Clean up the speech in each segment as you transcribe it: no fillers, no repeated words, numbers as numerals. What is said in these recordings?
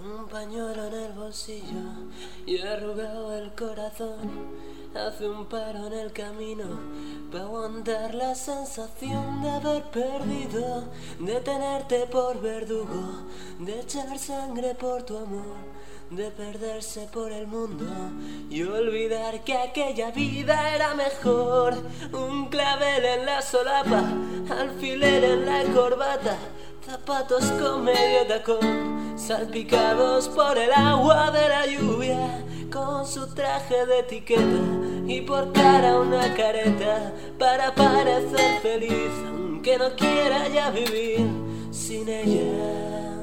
Un pañuelo en el bolsillo y arrugado el corazón. Hace un paro en el camino para aguantar la sensación de haber perdido, de tenerte por verdugo, de echar sangre por tu amor, de perderse por el mundo y olvidar que aquella vida era mejor. Un clavel en la solapa, alfiler en la corbata, zapatos con medio tacón, salpicados por el agua de la lluvia, con su traje de etiqueta y por cara una careta para parecer feliz, aunque no quiera ya vivir sin ella.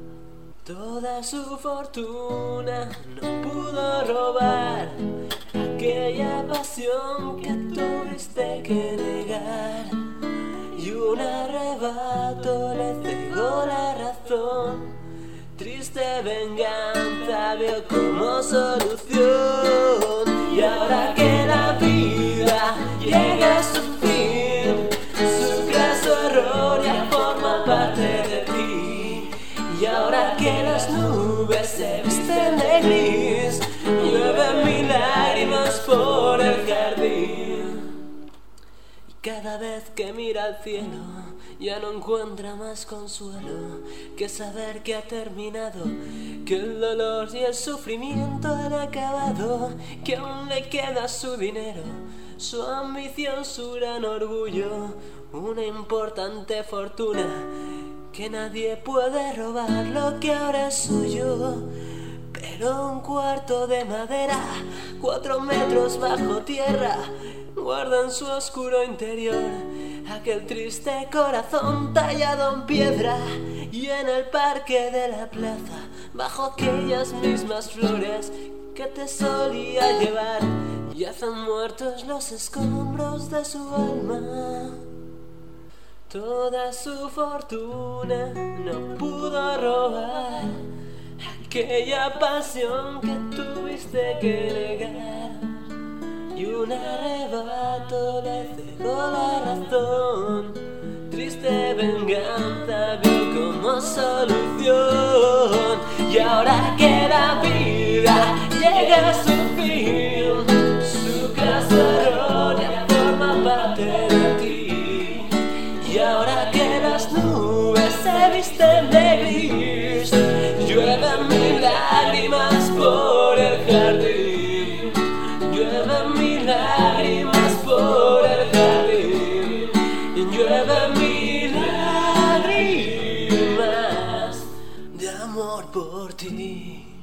Toda su fortuna no pudo robar aquella pasión que tuviste que negar, y un arrebato le cegó la razón. Triste venganza vio como solución, y ahora que la vida llega a su fin, su craso error ya forma parte de ti. Y ahora que las nubes se visten de gris, llueven mil lágrimas por el jardín. Y cada vez que mira al cielo ya no encuentra más consuelo que saber que ha terminado, que el dolor y el sufrimiento han acabado, que aún le queda su dinero, su ambición, su gran orgullo, una importante fortuna, que nadie puede robar lo que ahora es suyo. Pero un cuarto de madera, 4 metros bajo tierra, guarda en su oscuro interior aquel triste corazón tallado en piedra. Y en el parque de la plaza, bajo aquellas mismas flores que te solía llevar, yacen muertos los escombros de su alma. Toda su fortuna no pudo robar aquella pasión que tuviste que negar, y un arrebato le cegó la razón. Triste venganza vio como solución, y ahora que la vida llega a su fin, su craso error ya forma parte de ti. Y ahora que las nubes se visten de gris, llueven mil lágrimas por el jardín, llueven mil lágrimas por el jardín, llueven mil lágrimas de amor por ti.